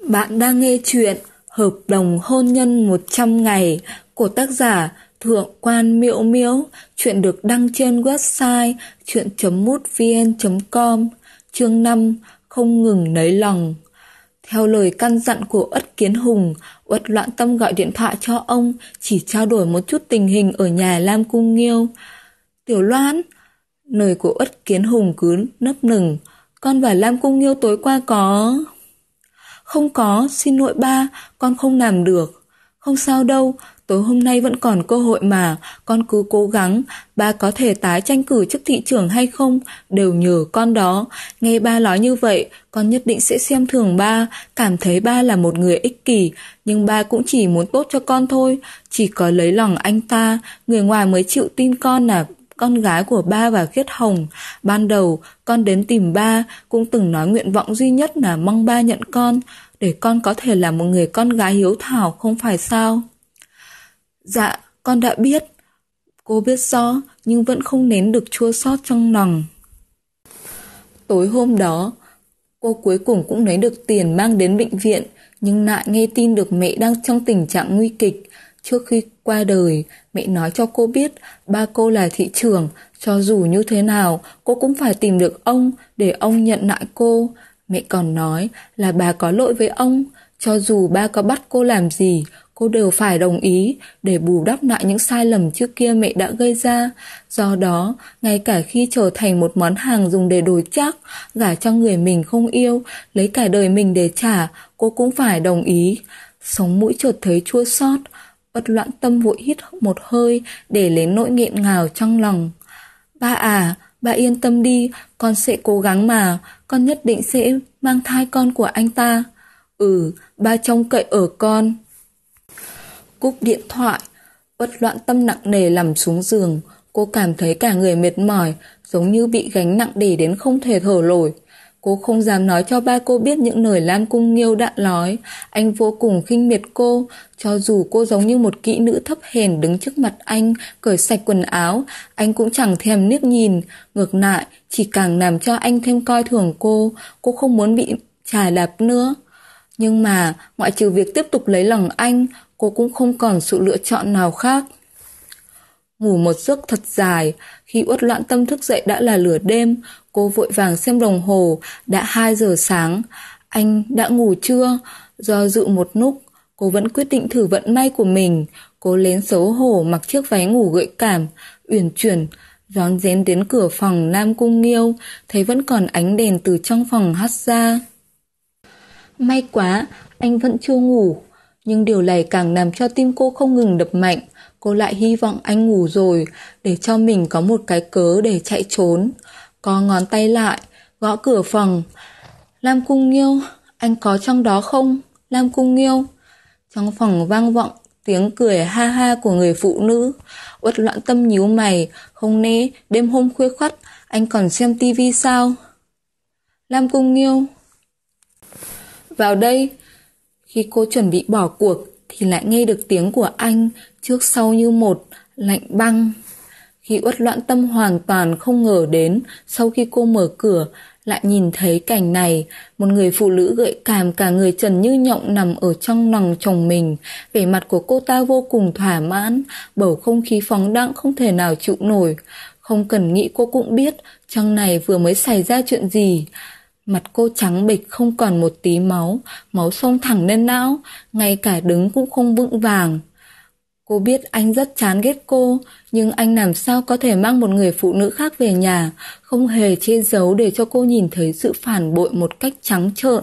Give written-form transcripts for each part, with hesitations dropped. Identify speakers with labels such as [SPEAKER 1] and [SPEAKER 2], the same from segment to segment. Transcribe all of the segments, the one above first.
[SPEAKER 1] Bạn đang nghe chuyện Hợp đồng hôn nhân 100 ngày của tác giả Thượng quan Miễu Miễu. Chuyện được đăng trên website chuyện.mútvn.com. Chương 5. Không ngừng nấy lòng. Theo lời căn dặn của Uất Kiến Hùng, Uất Loạn Tâm gọi điện thoại cho ông, chỉ trao đổi một chút tình hình ở nhà Lam Cung Nghiêu. Tiểu Loan, lời của Uất Kiến Hùng cứ nấp nừng. Con và Lam Cung Nghiêu tối qua có... Không có, xin lỗi ba, con không làm được. Không sao đâu, tối hôm nay vẫn còn cơ hội mà, con cứ cố gắng. Ba có thể tái tranh cử chức thị trưởng hay không, đều nhờ con đó. Nghe ba nói như vậy, con nhất định sẽ xem thường ba, cảm thấy ba là một người ích kỷ. Nhưng ba cũng chỉ muốn tốt cho con thôi, chỉ có lấy lòng anh ta, người ngoài mới chịu tin con là con gái của ba và Khiết Hồng. Ban đầu, con đến tìm ba, cũng từng nói nguyện vọng duy nhất là mong ba nhận con, để con có thể là một người con gái hiếu thảo, không phải sao? Dạ, con đã biết. Cô biết rõ, nhưng vẫn không nén được chua xót trong lòng. Tối hôm đó, cô cuối cùng cũng lấy được tiền mang đến bệnh viện, nhưng lại nghe tin được mẹ đang trong tình trạng nguy kịch. Trước khi qua đời, mẹ nói cho cô biết ba cô là thị trưởng, cho dù như thế nào, cô cũng phải tìm được ông để ông nhận lại cô. Mẹ còn nói là bà có lỗi với ông, cho dù ba có bắt cô làm gì, cô đều phải đồng ý để bù đắp lại những sai lầm trước kia mẹ đã gây ra. Do đó, ngay cả khi trở thành một món hàng dùng để đổi trác, gả cho người mình không yêu, lấy cả đời mình để trả, cô cũng phải đồng ý. Sống mũi chợt thấy chua xót, Uất Loạn Tâm vội hít một hơi để lấy nỗi nghẹn ngào trong lòng. Ba à, ba yên tâm đi, con sẽ cố gắng mà, con nhất định sẽ mang thai con của anh ta. Ba trông cậy ở con. Cúp điện thoại, Uất Loạn Tâm nặng nề nằm xuống giường, cô cảm thấy cả người mệt mỏi, giống như bị gánh nặng đè đến không thể thở nổi. Cô không dám nói cho ba cô biết những lời Lam Cung Nghiêu đã nói. Anh vô cùng khinh miệt cô, cho dù cô giống như một kỹ nữ thấp hèn đứng trước mặt anh, cởi sạch quần áo, anh cũng chẳng thèm liếc nhìn. Ngược lại, chỉ càng làm cho anh thêm coi thường cô không muốn bị chà đạp nữa. Nhưng mà, ngoại trừ việc tiếp tục lấy lòng anh, cô cũng không còn sự lựa chọn nào khác. Ngủ một giấc thật dài, khi Uất Loạn Tâm thức dậy đã là nửa đêm, cô vội vàng xem đồng hồ, đã 2 giờ sáng. Anh đã ngủ chưa? Do dự một lúc, cô vẫn quyết định thử vận may của mình. Cô lén xấu hổ mặc chiếc váy ngủ gợi cảm, uyển chuyển, rón rén đến cửa phòng Lam Cung Nghiêu, thấy vẫn còn ánh đèn từ trong phòng hắt ra. May quá, anh vẫn chưa ngủ, nhưng điều này càng làm cho tim cô không ngừng đập mạnh. Cô lại hy vọng anh ngủ rồi, để cho mình có một cái cớ để chạy trốn. Co ngón tay lại, gõ cửa phòng. Lam Cung Nghiêu, anh có trong đó không? Lam Cung Nghiêu. Trong phòng vang vọng tiếng cười ha ha của người phụ nữ. Uất Loạn Tâm nhíu mày, không lẽ đêm hôm khuya khoắt anh còn xem tivi sao? Lam Cung Nghiêu. Vào đây. Khi cô chuẩn bị bỏ cuộc thì lại nghe được tiếng của anh, trước sau như một, lạnh băng. Khi Uất Loạn Tâm hoàn toàn không ngờ đến, sau khi cô mở cửa, lại nhìn thấy cảnh này, một người phụ nữ gợi cảm cả người trần như nhộng nằm ở trong lòng chồng mình. Vẻ mặt của cô ta vô cùng thỏa mãn, bầu không khí phóng đãng không thể nào chịu nổi. Không cần nghĩ cô cũng biết, trong này vừa mới xảy ra chuyện gì. Mặt cô trắng bệch không còn một tí máu, máu xông thẳng lên não, ngay cả đứng cũng không vững vàng. Cô biết anh rất chán ghét cô, nhưng anh làm sao có thể mang một người phụ nữ khác về nhà, không hề che giấu để cho cô nhìn thấy sự phản bội một cách trắng trợn.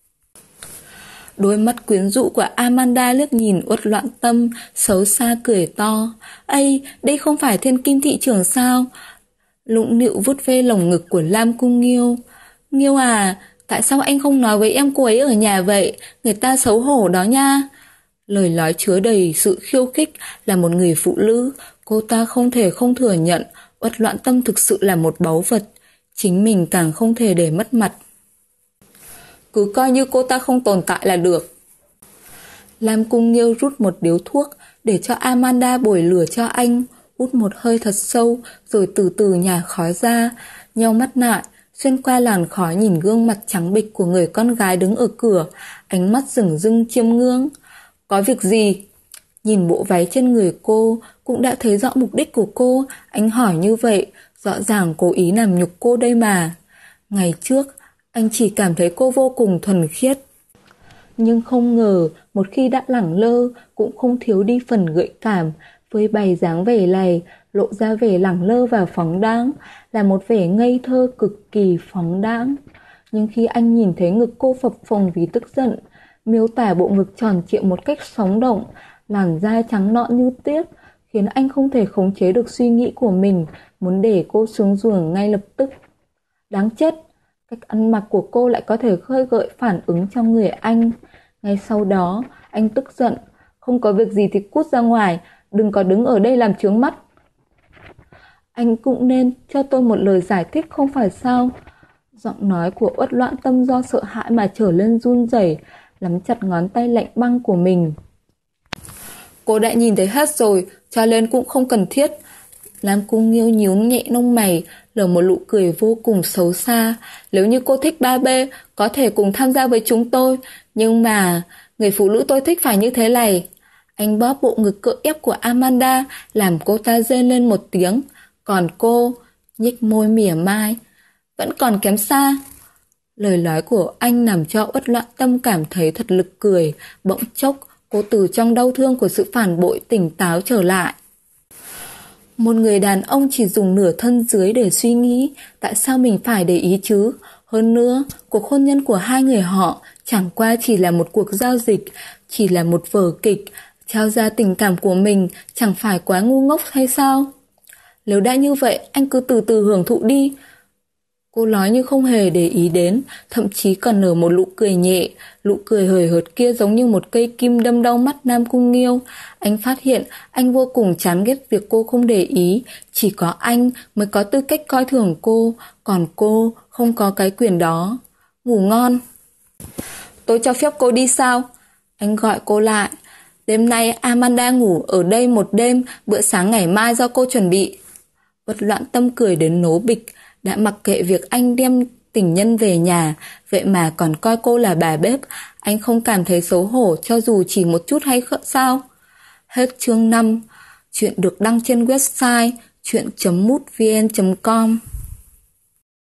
[SPEAKER 1] Đôi mắt quyến rũ của Amanda liếc nhìn Uất Loạn Tâm, xấu xa cười to. Ây, đây không phải thiên kim thị trưởng sao? Lụng nịu vuốt ve lồng ngực của Lam Cung Nghiêu. Nghiêu à, tại sao anh không nói với em cô ấy ở nhà vậy? Người ta xấu hổ đó nha. Lời nói chứa đầy sự khiêu khích. Là một người phụ nữ, cô ta không thể không thừa nhận Uất Loạn Tâm thực sự là một báu vật. Chính mình càng không thể để mất mặt. Cứ coi như cô ta không tồn tại là được. Lam Cung Nghiêu rút một điếu thuốc để cho Amanda bồi lửa cho anh, hút một hơi thật sâu rồi từ từ nhả khói ra, nheo mắt lại, xuyên qua làn khói nhìn gương mặt trắng bệch của người con gái đứng ở cửa, ánh mắt dửng dưng chiêm ngưỡng. Có việc gì? Nhìn bộ váy trên người cô, cũng đã thấy rõ mục đích của cô, anh hỏi như vậy, rõ ràng cố ý làm nhục cô đây mà. Ngày trước, anh chỉ cảm thấy cô vô cùng thuần khiết. Nhưng không ngờ, một khi đã lẳng lơ, cũng không thiếu đi phần gợi cảm, với bày dáng vẻ này, lộ ra vẻ lẳng lơ và phóng đãng, là một vẻ ngây thơ cực kỳ phóng đãng. Nhưng khi anh nhìn thấy ngực cô phập phồng vì tức giận, miêu tả bộ ngực tròn trịa một cách sống động, làn da trắng nõn như tuyết, khiến anh không thể khống chế được suy nghĩ của mình, muốn để cô xuống giường ngay lập tức. Đáng chết, cách ăn mặc của cô lại có thể khơi gợi phản ứng trong người anh. Ngay sau đó, anh tức giận, không có việc gì thì cút ra ngoài, đừng có đứng ở đây làm chướng mắt. Anh cũng nên cho tôi một lời giải thích không phải sao? Giọng nói của Uất Loạn Tâm do sợ hãi mà trở lên run rẩy, nắm chặt ngón tay lạnh băng của mình. Cô đã nhìn thấy hết rồi, cho nên cũng không cần thiết. Lam Cung Nghiêu nhíu nhẹ lông mày, nở một nụ cười vô cùng xấu xa. Nếu như cô thích 3B, có thể cùng tham gia với chúng tôi, nhưng mà người phụ nữ tôi thích phải như thế này. Anh bóp bộ ngực cưỡng ép của Amanda, làm cô ta rên lên một tiếng. Còn cô, nhếch môi mỉa mai, vẫn còn kém xa. Lời nói của anh làm cho Uất Loạn Tâm cảm thấy thật lực cười. Bỗng chốc, cô từ trong đau thương của sự phản bội tỉnh táo trở lại. Một người đàn ông chỉ dùng nửa thân dưới để suy nghĩ, tại sao mình phải để ý chứ? Hơn nữa, cuộc hôn nhân của hai người họ chẳng qua chỉ là một cuộc giao dịch, chỉ là một vở kịch. Trao ra tình cảm của mình chẳng phải quá ngu ngốc hay sao? Nếu đã như vậy, anh cứ từ từ hưởng thụ đi. Cô nói như không hề để ý đến, thậm chí còn nở một nụ cười nhẹ. Nụ cười hời hợt kia giống như một cây kim đâm đau mắt Nam Cung Nghiêu. Anh phát hiện anh vô cùng chán ghét việc cô không để ý. Chỉ có anh mới có tư cách coi thường cô, còn cô không có cái quyền đó. Ngủ ngon. Tôi cho phép cô đi sao? Anh gọi cô lại. Đêm nay Amanda ngủ ở đây một đêm, bữa sáng ngày mai do cô chuẩn bị. Uất Loạn Tâm cười đến nố bịch, đã mặc kệ việc anh đem tình nhân về nhà, vậy mà còn coi cô là bà bếp. Anh không cảm thấy xấu hổ cho dù chỉ một chút hay sao? Hết chương 5. Chuyện được đăng trên website chuyện.mútvn.com.